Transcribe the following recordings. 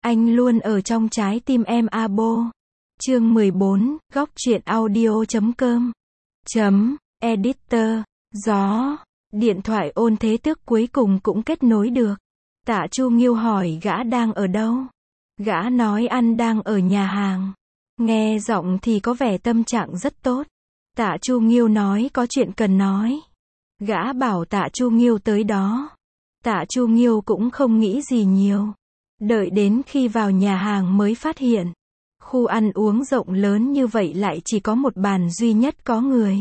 Anh luôn ở trong trái tim em abo. Chương 14, góc truyện audio.com. Editor. Gió. Điện thoại Ôn Thế Tước cuối cùng cũng kết nối được. Tạ Chu Nghiêu hỏi gã đang ở đâu. Gã nói anh đang ở nhà hàng. Nghe giọng thì có vẻ tâm trạng rất tốt. Tạ Chu Nghiêu nói có chuyện cần nói. Gã bảo Tạ Chu Nghiêu tới đó. Tạ Chu Nghiêu cũng không nghĩ gì nhiều. Đợi đến khi vào nhà hàng mới phát hiện. Khu ăn uống rộng lớn như vậy lại chỉ có một bàn duy nhất có người.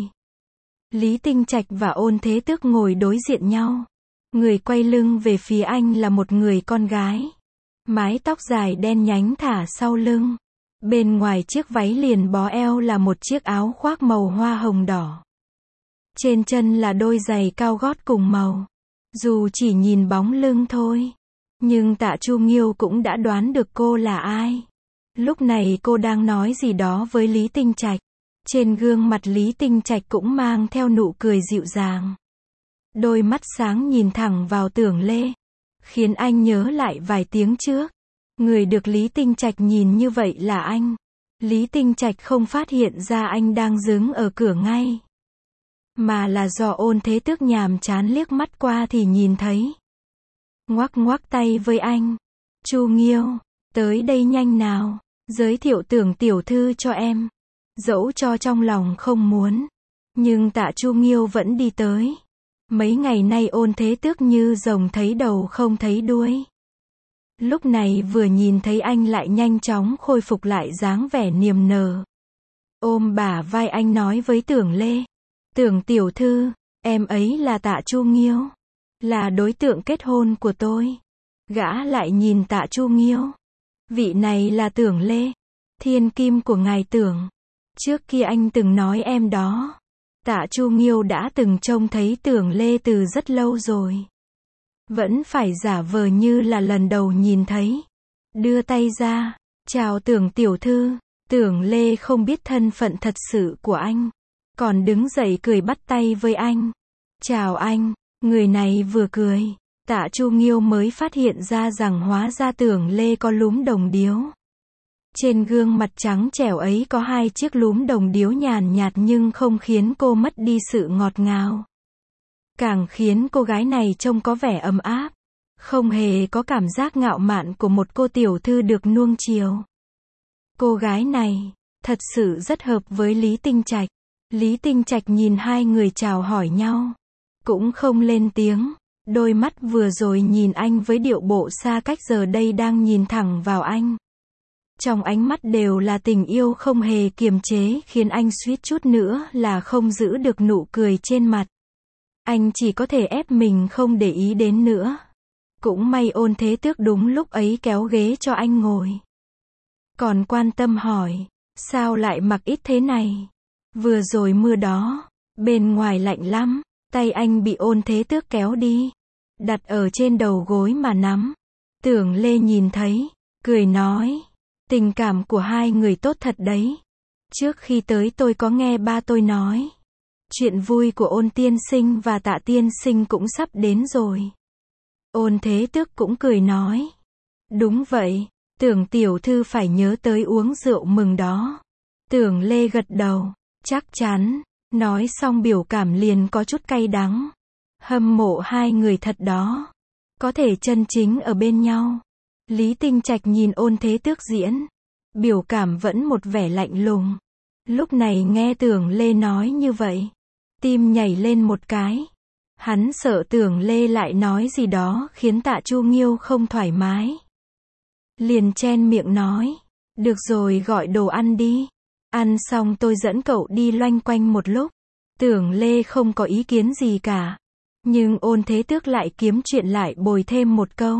Lý Tinh Trạch và Ôn Thế Tước ngồi đối diện nhau. Người quay lưng về phía anh là một người con gái. Mái tóc dài đen nhánh thả sau lưng. Bên ngoài chiếc váy liền bó eo là một chiếc áo khoác màu hoa hồng đỏ. Trên chân là đôi giày cao gót cùng màu. Dù chỉ nhìn bóng lưng thôi, nhưng Tạ Chu Nghiêu cũng đã đoán được cô là ai. Lúc này cô đang nói gì đó với Lý Tinh Trạch. Trên gương mặt Lý Tinh Trạch cũng mang theo nụ cười dịu dàng. Đôi mắt sáng nhìn thẳng vào Tưởng Lê, khiến anh nhớ lại vài tiếng trước. Người được Lý Tinh Trạch nhìn như vậy là anh. Lý Tinh Trạch không phát hiện ra anh đang đứng ở cửa ngay, mà là do Ôn Thế Tước nhàm chán liếc mắt qua thì nhìn thấy. Ngoắc ngoắc tay với anh. Chu Nghiêu, tới đây nhanh nào, giới thiệu Tưởng tiểu thư cho em. Dẫu cho trong lòng không muốn, nhưng Tạ Chu Nghiêu vẫn đi tới. Mấy ngày nay Ôn Thế Tước như rồng thấy đầu không thấy đuôi. Lúc này vừa nhìn thấy anh lại nhanh chóng khôi phục lại dáng vẻ niềm nở. Ôm bả vai anh nói với Tưởng Lê. Tưởng tiểu thư, em ấy là Tạ Chu Nghiêu, là đối tượng kết hôn của tôi. Gã lại nhìn Tạ Chu Nghiêu. Vị này là Tưởng Lê, thiên kim của ngài Tưởng. Trước kia anh từng nói em đó. Tạ Chu Nghiêu đã từng trông thấy Tưởng Lê từ rất lâu rồi. Vẫn phải giả vờ như là lần đầu nhìn thấy. Đưa tay ra, chào Tưởng tiểu thư. Tưởng Lê không biết thân phận thật sự của anh, còn đứng dậy cười bắt tay với anh. Chào anh. Người này vừa cười, Tạ Chu Nghiêu mới phát hiện ra rằng hóa ra Tưởng Lê có lúm đồng điếu. Trên gương mặt trắng trẻo ấy có hai chiếc lúm đồng điếu nhàn nhạt nhưng không khiến cô mất đi sự ngọt ngào. Càng khiến cô gái này trông có vẻ ấm áp. Không hề có cảm giác ngạo mạn của một cô tiểu thư được nuông chiều. Cô gái này, thật sự rất hợp với Lý Tinh Trạch. Lý Tinh Trạch nhìn hai người chào hỏi nhau. Cũng không lên tiếng. Đôi mắt vừa rồi nhìn anh với điệu bộ xa cách giờ đây đang nhìn thẳng vào anh. Trong ánh mắt đều là tình yêu không hề kiềm chế khiến anh suýt chút nữa là không giữ được nụ cười trên mặt. Anh chỉ có thể ép mình không để ý đến nữa. Cũng may Ôn Thế Tước đúng lúc ấy kéo ghế cho anh ngồi. Còn quan tâm hỏi, sao lại mặc ít thế này? Vừa rồi mưa đó, bên ngoài lạnh lắm. Tay anh bị Ôn Thế Tước kéo đi, đặt ở trên đầu gối mà nắm. Tưởng Lê nhìn thấy, cười nói, tình cảm của hai người tốt thật đấy. Trước khi tới tôi có nghe ba tôi nói, chuyện vui của Ôn tiên sinh và Tạ tiên sinh cũng sắp đến rồi. Ôn Thế Tước cũng cười nói, đúng vậy, Tưởng tiểu thư phải nhớ tới uống rượu mừng đó. Tưởng Lê gật đầu, chắc chắn. Nói xong biểu cảm liền có chút cay đắng. Hâm mộ hai người thật đó. Có thể chân chính ở bên nhau. Lý Tinh Trạch nhìn Ôn Thế Tước diễn. Biểu cảm vẫn một vẻ lạnh lùng. Lúc này nghe Tưởng Lê nói như vậy, tim nhảy lên một cái. Hắn sợ Tưởng Lê lại nói gì đó khiến Tạ Chu Nghiêu không thoải mái. Liền chen miệng nói, được rồi gọi đồ ăn đi. Ăn xong tôi dẫn cậu đi loanh quanh một lúc. Tưởng Lê không có ý kiến gì cả. Nhưng Ôn Thế Tước lại kiếm chuyện lại bồi thêm một câu.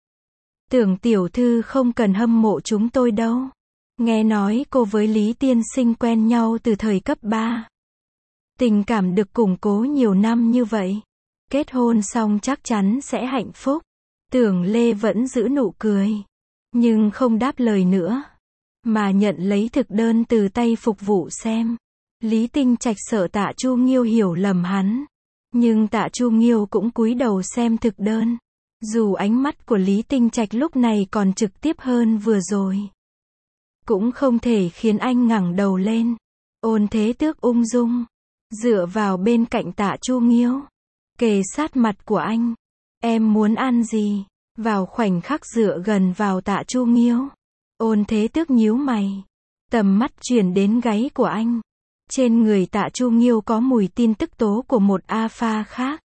Tưởng tiểu thư không cần hâm mộ chúng tôi đâu. Nghe nói cô với Lý tiên sinh quen nhau từ thời cấp 3. Tình cảm được củng cố nhiều năm như vậy. Kết hôn xong chắc chắn sẽ hạnh phúc. Tưởng Lê vẫn giữ nụ cười, nhưng không đáp lời nữa, mà nhận lấy thực đơn từ tay phục vụ xem. Lý Tinh Trạch sợ Tạ Chu Nghiêu hiểu lầm hắn, nhưng Tạ Chu Nghiêu cũng cúi đầu xem thực đơn. Dù ánh mắt của Lý Tinh Trạch lúc này còn trực tiếp hơn vừa rồi, cũng không thể khiến anh ngẩng đầu lên. Ôn Thế Tước ung dung dựa vào bên cạnh Tạ Chu Nghiêu, kề sát mặt của anh. Em muốn ăn gì? Vào khoảnh khắc dựa gần vào Tạ Chu Nghiêu, Ôn Thế Tước nhíu mày, tầm mắt chuyển đến gáy của anh. Trên người Tạ Chu Nghiêu có mùi tin tức tố của một alpha khác.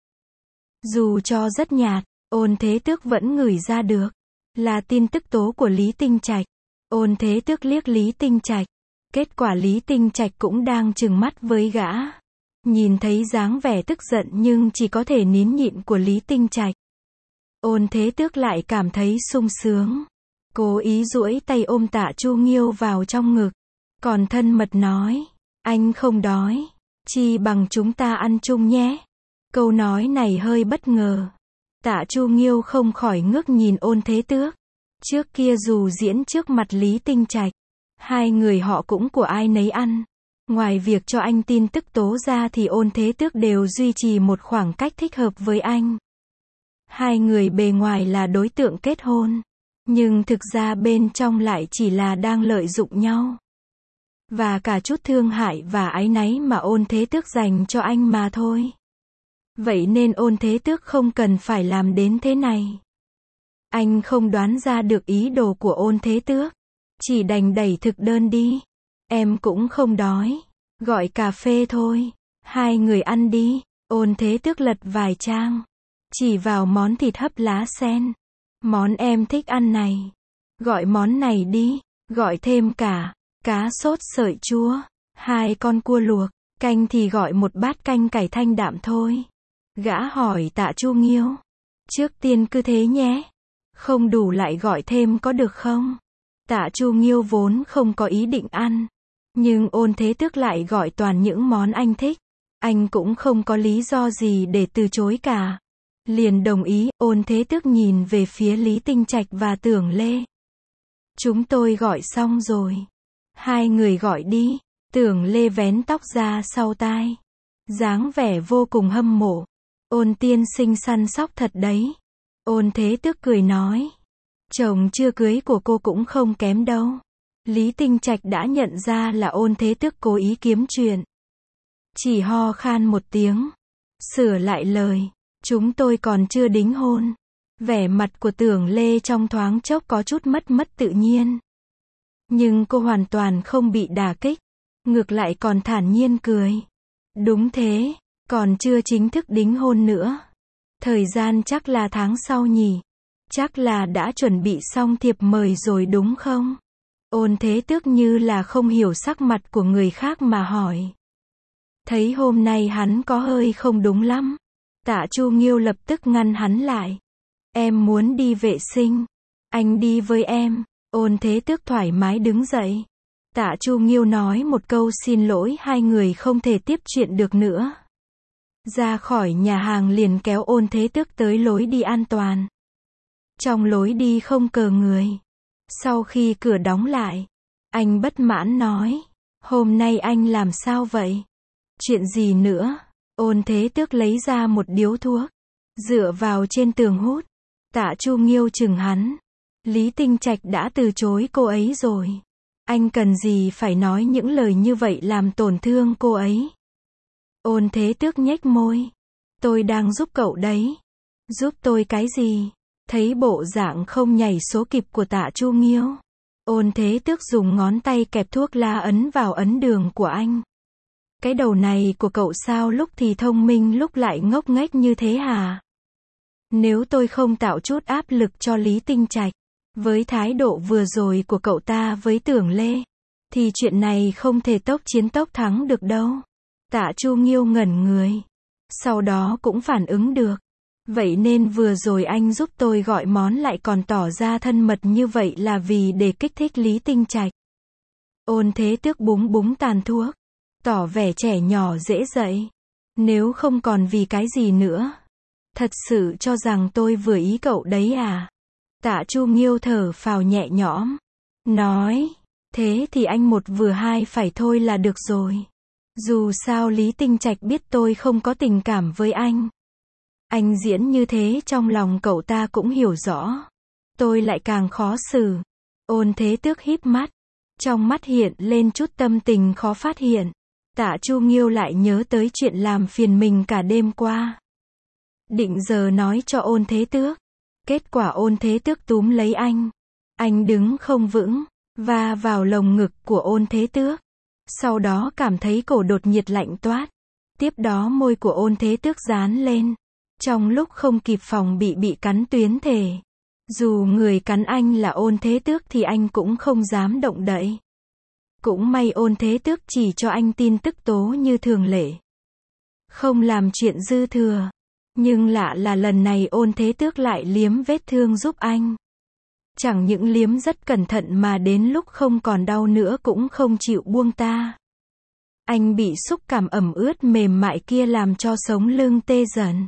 Dù cho rất nhạt, Ôn Thế Tước vẫn ngửi ra được, là tin tức tố của Lý Tinh Trạch. Ôn Thế Tước liếc Lý Tinh Trạch, kết quả Lý Tinh Trạch cũng đang trừng mắt với gã. Nhìn thấy dáng vẻ tức giận nhưng chỉ có thể nín nhịn của Lý Tinh Trạch, Ôn Thế Tước lại cảm thấy sung sướng, cố ý duỗi tay ôm Tạ Chu Nghiêu vào trong ngực, còn thân mật nói, anh không đói, chi bằng chúng ta ăn chung nhé. Câu nói này hơi bất ngờ. Tạ Chu Nghiêu không khỏi ngước nhìn Ôn Thế Tước. Trước kia dù diễn trước mặt Lý Tinh Trạch, hai người họ cũng của ai nấy ăn. Ngoài việc cho anh tin tức tố ra thì Ôn Thế Tước đều duy trì một khoảng cách thích hợp với anh. Hai người bề ngoài là đối tượng kết hôn, nhưng thực ra bên trong lại chỉ là đang lợi dụng nhau. Và cả chút thương hại và áy náy mà Ôn Thế Tước dành cho anh mà thôi. Vậy nên Ôn Thế Tước không cần phải làm đến thế này. Anh không đoán ra được ý đồ của Ôn Thế Tước, chỉ đành đẩy thực đơn đi. Em cũng không đói, gọi cà phê thôi, hai người ăn đi. Ôn Thế Tước lật vài trang, chỉ vào món thịt hấp lá sen. Món em thích ăn này, gọi món này đi, gọi thêm cả cá sốt sợi chua, 2 con cua luộc, canh thì gọi một bát canh cải thanh đạm thôi. Gã hỏi Tạ Chu Nghiêu, trước tiên cứ thế nhé, không đủ lại gọi thêm có được không? Tạ Chu Nghiêu vốn không có ý định ăn, nhưng Ôn Thế Tước lại gọi toàn những món anh thích, anh cũng không có lý do gì để từ chối cả. Liền đồng ý. Ôn Thế Tước nhìn về phía Lý Tinh Trạch và Tưởng Lê. Chúng tôi gọi xong rồi. Hai người gọi đi. Tưởng Lê vén tóc ra sau tai, dáng vẻ vô cùng hâm mộ. Ôn tiên sinh săn sóc thật đấy. Ôn Thế Tước cười nói, chồng chưa cưới của cô cũng không kém đâu. Lý Tinh Trạch đã nhận ra là Ôn Thế Tước cố ý kiếm chuyện, chỉ ho khan một tiếng, sửa lại lời, chúng tôi còn chưa đính hôn. Vẻ mặt của Tưởng Lê trong thoáng chốc có chút mất tự nhiên. Nhưng cô hoàn toàn không bị đả kích, ngược lại còn thản nhiên cười. Đúng thế, còn chưa chính thức đính hôn nữa. Thời gian chắc là tháng sau nhỉ. Chắc là đã chuẩn bị xong thiệp mời rồi đúng không? Ôn Thế Tước như là không hiểu sắc mặt của người khác mà hỏi. Thấy hôm nay hắn có hơi không đúng lắm. Tạ Chu Nghiêu lập tức ngăn hắn lại. Em muốn đi vệ sinh, anh đi với em. Ôn Thế Tước thoải mái đứng dậy. Tạ Chu Nghiêu nói một câu xin lỗi, hai người không thể tiếp chuyện được nữa. Ra khỏi nhà hàng liền kéo Ôn Thế Tước tới lối đi an toàn. Trong lối đi không cờ người. Sau khi cửa đóng lại, anh bất mãn nói, hôm nay anh làm sao vậy? Chuyện gì nữa? Ôn Thế Tước lấy ra một điếu thuốc, dựa vào trên tường hút. Tạ Chu Nghiêu chừng hắn. Lý Tinh Trạch đã từ chối cô ấy rồi. Anh cần gì phải nói những lời như vậy làm tổn thương cô ấy? Ôn Thế Tước nhếch môi. Tôi đang giúp cậu đấy. Giúp tôi cái gì? Thấy bộ dạng không nhảy số kịp của Tạ Chu Nghiêu, Ôn Thế Tước dùng ngón tay kẹp thuốc lá ấn vào ấn đường của anh. Cái đầu này của cậu sao lúc thì thông minh lúc lại ngốc nghếch như thế hả? Nếu tôi không tạo chút áp lực cho Lý Tinh Trạch, với thái độ vừa rồi của cậu ta với Tưởng Lê, thì chuyện này không thể tốc chiến tốc thắng được đâu. Tạ Chu Nghiêu ngẩn người, sau đó cũng phản ứng được. Vậy nên vừa rồi anh giúp tôi gọi món lại còn tỏ ra thân mật như vậy là vì để kích thích Lý Tinh Trạch. Ôn Thế Tước búng búng tàn thuốc, tỏ vẻ trẻ nhỏ dễ dậy. Nếu không còn vì cái gì nữa. Thật sự cho rằng tôi vừa ý cậu đấy à? Tạ Chu Nghiêu thở phào nhẹ nhõm, nói, thế thì anh một vừa hai phải thôi là được rồi. Dù sao Lý Tinh Trạch biết tôi không có tình cảm với anh. Anh diễn như thế trong lòng cậu ta cũng hiểu rõ. Tôi lại càng khó xử. Ôn Thế Tước híp mắt. Trong mắt hiện lên chút tâm tình khó phát hiện. Tạ Chu Nghiêu lại nhớ tới chuyện làm phiền mình cả đêm qua. Định giờ nói cho Ôn Thế Tước. Kết quả Ôn Thế Tước túm lấy anh. Anh đứng không vững, va vào lồng ngực của Ôn Thế Tước. Sau đó cảm thấy cổ đột nhiệt lạnh toát. Tiếp đó môi của Ôn Thế Tước dán lên. Trong lúc không kịp phòng bị cắn tuyến thể. Dù người cắn anh là Ôn Thế Tước thì anh cũng không dám động đậy. Cũng may Ôn Thế Tước chỉ cho anh tin tức tố như thường lệ. Không làm chuyện dư thừa. Nhưng lạ là lần này Ôn Thế Tước lại liếm vết thương giúp anh. Chẳng những liếm rất cẩn thận mà đến lúc không còn đau nữa cũng không chịu buông ta. Anh bị xúc cảm ẩm ướt mềm mại kia làm cho sống lưng tê dần.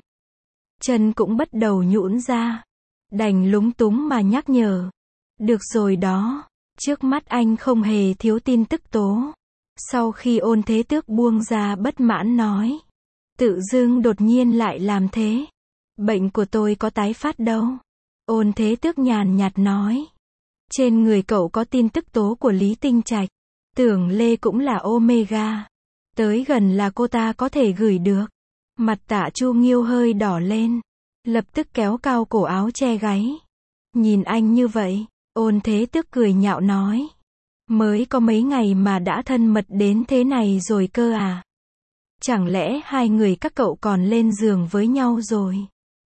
Chân cũng bắt đầu nhũn ra. Đành lúng túng mà nhắc nhở. Được rồi đó. Trước mắt anh không hề thiếu tin tức tố. Sau khi Ôn Thế Tước buông ra bất mãn nói. Tự dưng đột nhiên lại làm thế. Bệnh của tôi có tái phát đâu. Ôn Thế Tước nhàn nhạt nói. Trên người cậu có tin tức tố của Lý Tinh Trạch. Tưởng Lê cũng là Omega. Tới gần là cô ta có thể gửi được. Mặt Tạ Chu Nghiêu hơi đỏ lên. Lập tức kéo cao cổ áo che gáy. Nhìn anh như vậy, Ôn Thế Tước cười nhạo nói. Mới có mấy ngày mà đã thân mật đến thế này rồi cơ à? Chẳng lẽ hai người các cậu còn lên giường với nhau rồi?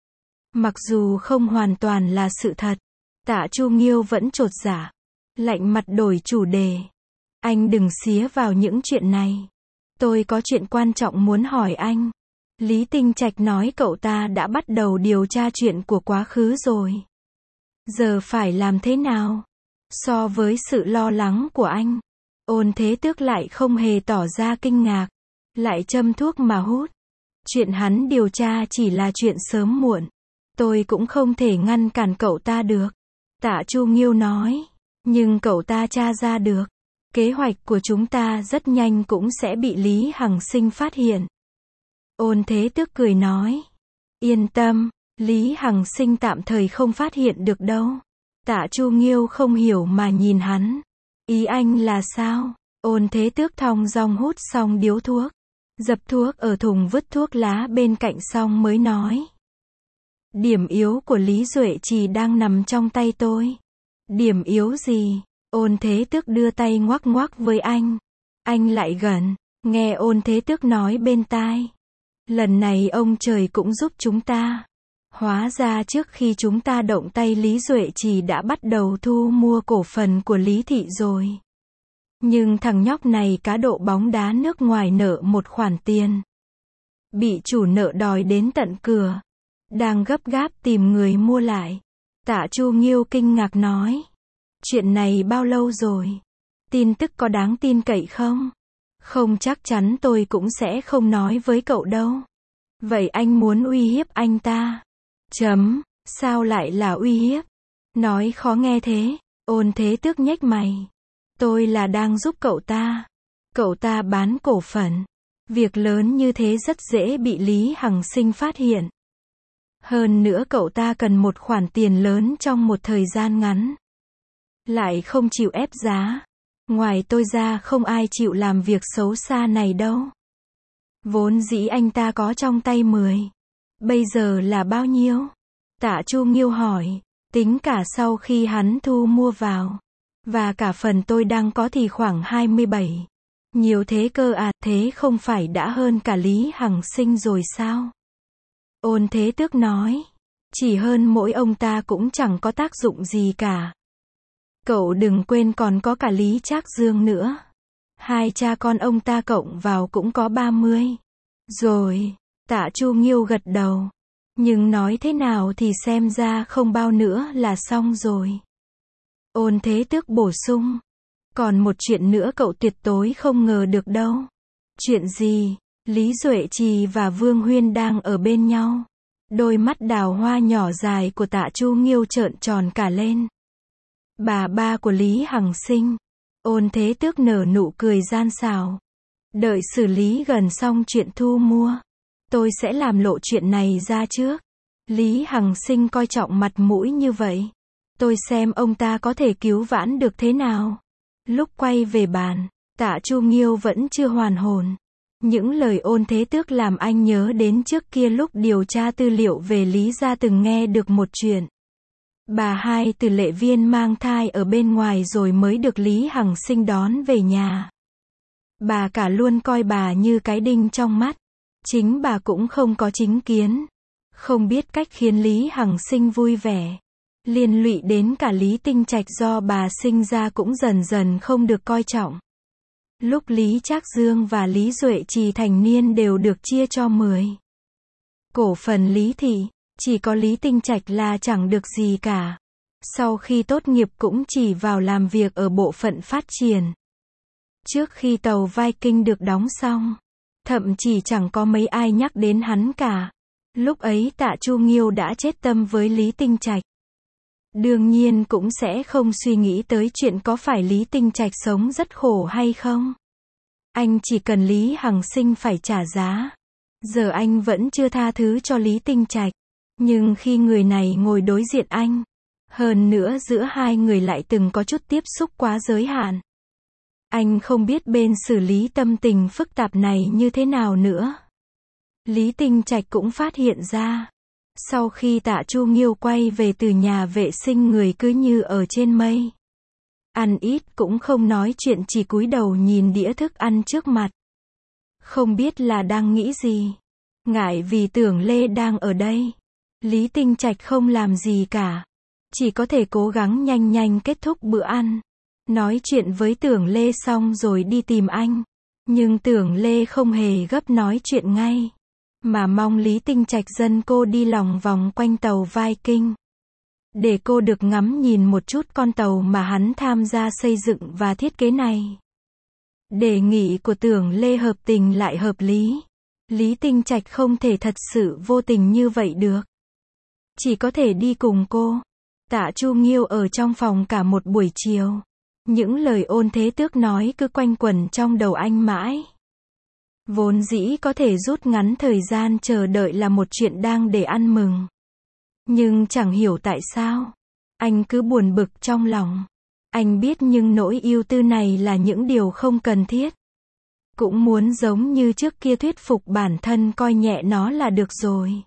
Mặc dù không hoàn toàn là sự thật, Tạ Chu Nghiêu vẫn chột dạ. Lạnh mặt đổi chủ đề. Anh đừng xía vào những chuyện này. Tôi có chuyện quan trọng muốn hỏi anh. Lý Tinh Trạch nói cậu ta đã bắt đầu điều tra chuyện của quá khứ rồi. Giờ phải làm thế nào? So với sự lo lắng của anh, Ôn Thế Tước lại không hề tỏ ra kinh ngạc. Lại châm thuốc mà hút. Chuyện hắn điều tra chỉ là chuyện sớm muộn. Tôi cũng không thể ngăn cản cậu ta được. Tạ Chu Nghiêu nói. Nhưng cậu ta tra ra được. Kế hoạch của chúng ta rất nhanh cũng sẽ bị Lý Hằng Sinh phát hiện. Ôn Thế Tước cười nói. Yên tâm, Lý Hằng Sinh tạm thời không phát hiện được đâu. Tạ Chu Nghiêu không hiểu mà nhìn hắn. Ý anh là sao? Ôn Thế Tước thong dong hút xong điếu thuốc. Dập thuốc ở thùng vứt thuốc lá bên cạnh xong mới nói. Điểm yếu của Lý Duệ Trì đang nằm trong tay tôi. Điểm yếu gì? Ôn Thế Tước đưa tay ngoắc ngoắc với anh. Anh lại gần, nghe Ôn Thế Tước nói bên tai. Lần này ông trời cũng giúp chúng ta. Hóa ra trước khi chúng ta động tay Lý Duệ Trì đã bắt đầu thu mua cổ phần của Lý Thị rồi. Nhưng thằng nhóc này cá độ bóng đá nước ngoài nợ một khoản tiền. Bị chủ nợ đòi đến tận cửa. Đang gấp gáp tìm người mua lại. Tạ Chu Nghiêu kinh ngạc nói. Chuyện này bao lâu rồi? Tin tức có đáng tin cậy không? Không chắc chắn tôi cũng sẽ không nói với cậu đâu. Vậy anh muốn uy hiếp anh ta? Sao lại là uy hiếp? Nói khó nghe thế. Ôn Thế Tước nhếch mày. Tôi là đang giúp cậu ta. Cậu ta bán cổ phần. Việc lớn như thế rất dễ bị Lý Hằng Sinh phát hiện. Hơn nữa cậu ta cần một khoản tiền lớn trong một thời gian ngắn. Lại không chịu ép giá. Ngoài tôi ra không ai chịu làm việc xấu xa này đâu. Vốn dĩ anh ta có trong tay 10. Bây giờ là bao nhiêu? Tạ Chu Nghiêu hỏi. Tính cả sau khi hắn thu mua vào. Và cả phần tôi đang có thì khoảng 27. Nhiều thế cơ à, thế không phải đã hơn cả Lý Hằng Sinh rồi sao? Ôn Thế Tước nói. Chỉ hơn mỗi ông ta cũng chẳng có tác dụng gì cả. Cậu đừng quên còn có cả Lý Trác Dương nữa. Hai cha con ông ta cộng vào cũng có 30. Rồi, Tạ Chu Nghiêu gật đầu. Nhưng nói thế nào thì xem ra không bao nữa là xong rồi. Ôn Thế Tước bổ sung. Còn một chuyện nữa cậu tuyệt đối không ngờ được đâu. Chuyện gì? Lý Duệ Trì và Vương Huyên đang ở bên nhau. Đôi mắt đào hoa nhỏ dài của Tạ Chu Nghiêu trợn tròn cả lên. Bà ba của Lý Hằng Sinh. Ôn Thế Tước nở nụ cười gian xảo. Đợi xử lý gần xong chuyện thu mua. Tôi sẽ làm lộ chuyện này ra trước. Lý Hằng Sinh coi trọng mặt mũi như vậy. Tôi xem ông ta có thể cứu vãn được thế nào. Lúc quay về bàn, Tạ Chu Nghiêu vẫn chưa hoàn hồn. Những lời Ôn Thế Tước làm anh nhớ đến trước kia lúc điều tra tư liệu về Lý gia từng nghe được một chuyện. Bà hai từ Lệ Viên mang thai ở bên ngoài rồi mới được Lý Hằng Sinh đón về nhà. Bà cả luôn coi bà như cái đinh trong mắt. Chính bà cũng không có chính kiến. Không biết cách khiến Lý Hằng Sinh vui vẻ. Liên lụy đến cả Lý Tinh Trạch do bà sinh ra cũng dần dần không được coi trọng. Lúc Lý Trác Dương và Lý Duệ Trì thành niên đều được chia cho 10 cổ phần Lý thị, chỉ có Lý Tinh Trạch là chẳng được gì cả. Sau khi tốt nghiệp cũng chỉ vào làm việc ở bộ phận phát triển. Trước khi tàu Viking được đóng xong, thậm chí chẳng có mấy ai nhắc đến hắn cả. Lúc ấy Tạ Chu Nghiêu đã chết tâm với Lý Tinh Trạch. Đương nhiên cũng sẽ không suy nghĩ tới chuyện có phải Lý Tinh Trạch sống rất khổ hay không. Anh chỉ cần Lý Hằng Sinh phải trả giá. Giờ anh vẫn chưa tha thứ cho Lý Tinh Trạch. Nhưng khi người này ngồi đối diện anh, hơn nữa giữa hai người lại từng có chút tiếp xúc quá giới hạn. Anh không biết bên xử lý tâm tình phức tạp này như thế nào nữa. Lý Tinh Trạch cũng phát hiện ra. Sau khi Tạ Chu Nghiêu quay về từ nhà vệ sinh, người cứ như ở trên mây. Ăn ít cũng không nói chuyện, chỉ cúi đầu nhìn đĩa thức ăn trước mặt. Không biết là đang nghĩ gì. Ngại vì Tưởng Lê đang ở đây. Lý Tinh Trạch không làm gì cả. Chỉ có thể cố gắng nhanh nhanh kết thúc bữa ăn. Nói chuyện với Tưởng Lê xong rồi đi tìm anh. Nhưng Tưởng Lê không hề gấp nói chuyện ngay. Mà mong Lý Tinh Trạch dẫn cô đi lòng vòng quanh tàu Viking. Để cô được ngắm nhìn một chút con tàu mà hắn tham gia xây dựng và thiết kế này. Đề nghị của Tưởng Lê hợp tình lại hợp lý. Lý Tinh Trạch không thể thật sự vô tình như vậy được. Chỉ có thể đi cùng cô. Tạ Chu Nghiêu ở trong phòng cả một buổi chiều. Những lời Ôn Thế Tước nói cứ quanh quẩn trong đầu anh mãi. Vốn dĩ có thể rút ngắn thời gian chờ đợi là một chuyện đang để ăn mừng. Nhưng chẳng hiểu tại sao. Anh cứ buồn bực trong lòng. Anh biết nhưng nỗi ưu tư này là những điều không cần thiết. Cũng muốn giống như trước kia thuyết phục bản thân coi nhẹ nó là được rồi.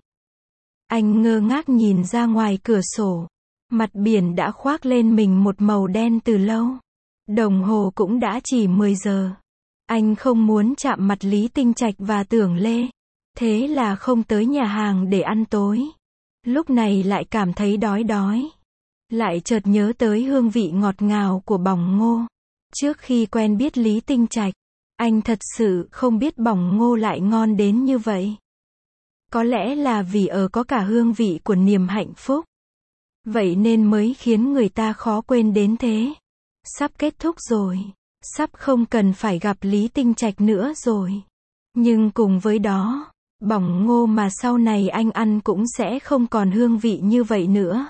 Anh ngơ ngác nhìn ra ngoài cửa sổ. Mặt biển đã khoác lên mình một màu đen từ lâu. Đồng hồ cũng đã chỉ 10 giờ. Anh không muốn chạm mặt Lý Tinh Trạch và Tưởng Lê. Thế là không tới nhà hàng để ăn tối. Lúc này lại cảm thấy đói. Lại chợt nhớ tới hương vị ngọt ngào của bỏng ngô. Trước khi quen biết Lý Tinh Trạch, anh thật sự không biết bỏng ngô lại ngon đến như vậy. Có lẽ là vì có cả hương vị của niềm hạnh phúc. Vậy nên mới khiến người ta khó quên đến thế. Sắp kết thúc rồi. Sắp không cần phải gặp Lý Tinh Trạch nữa rồi. Nhưng cùng với đó, bỏng ngô mà sau này anh ăn cũng sẽ không còn hương vị như vậy nữa.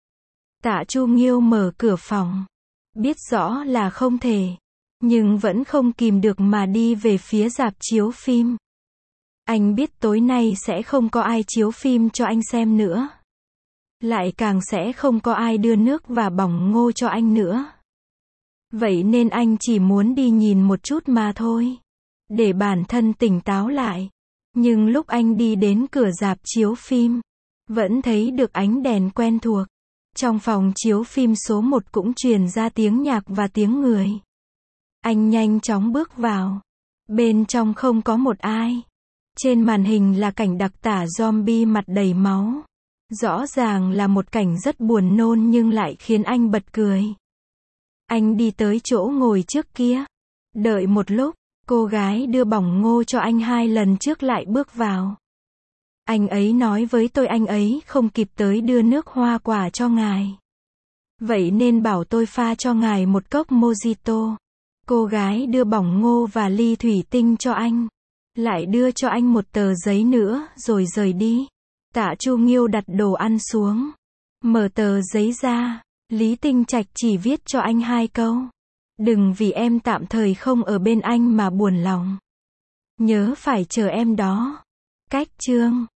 Tạ Chu Nghiêu mở cửa phòng. Biết rõ là không thể. Nhưng vẫn không kìm được mà đi về phía rạp chiếu phim. Anh biết tối nay sẽ không có ai chiếu phim cho anh xem nữa. Lại càng sẽ không có ai đưa nước và bỏng ngô cho anh nữa. Vậy nên anh chỉ muốn đi nhìn một chút mà thôi. Để bản thân tỉnh táo lại. Nhưng lúc anh đi đến cửa rạp chiếu phim, vẫn thấy được ánh đèn quen thuộc. Trong phòng chiếu phim số 1 cũng truyền ra tiếng nhạc và tiếng người. Anh nhanh chóng bước vào. Bên trong không có một ai. Trên màn hình là cảnh đặc tả zombie mặt đầy máu. Rõ ràng là một cảnh rất buồn nôn nhưng lại khiến anh bật cười. Anh đi tới chỗ ngồi trước kia. Đợi một lúc, cô gái đưa bỏng ngô cho anh 2 lần trước lại bước vào. Anh ấy nói với tôi anh ấy không kịp tới đưa nước hoa quả cho ngài. Vậy nên bảo tôi pha cho ngài một cốc mojito. Cô gái đưa bỏng ngô và ly thủy tinh cho anh. Lại đưa cho anh một tờ giấy nữa rồi rời đi. Tạ Chu Nghiêu đặt đồ ăn xuống. Mở tờ giấy ra. Lý Tinh Trạch chỉ viết cho anh 2 câu. Đừng vì em tạm thời không ở bên anh mà buồn lòng. Nhớ phải chờ em đó. Cách chương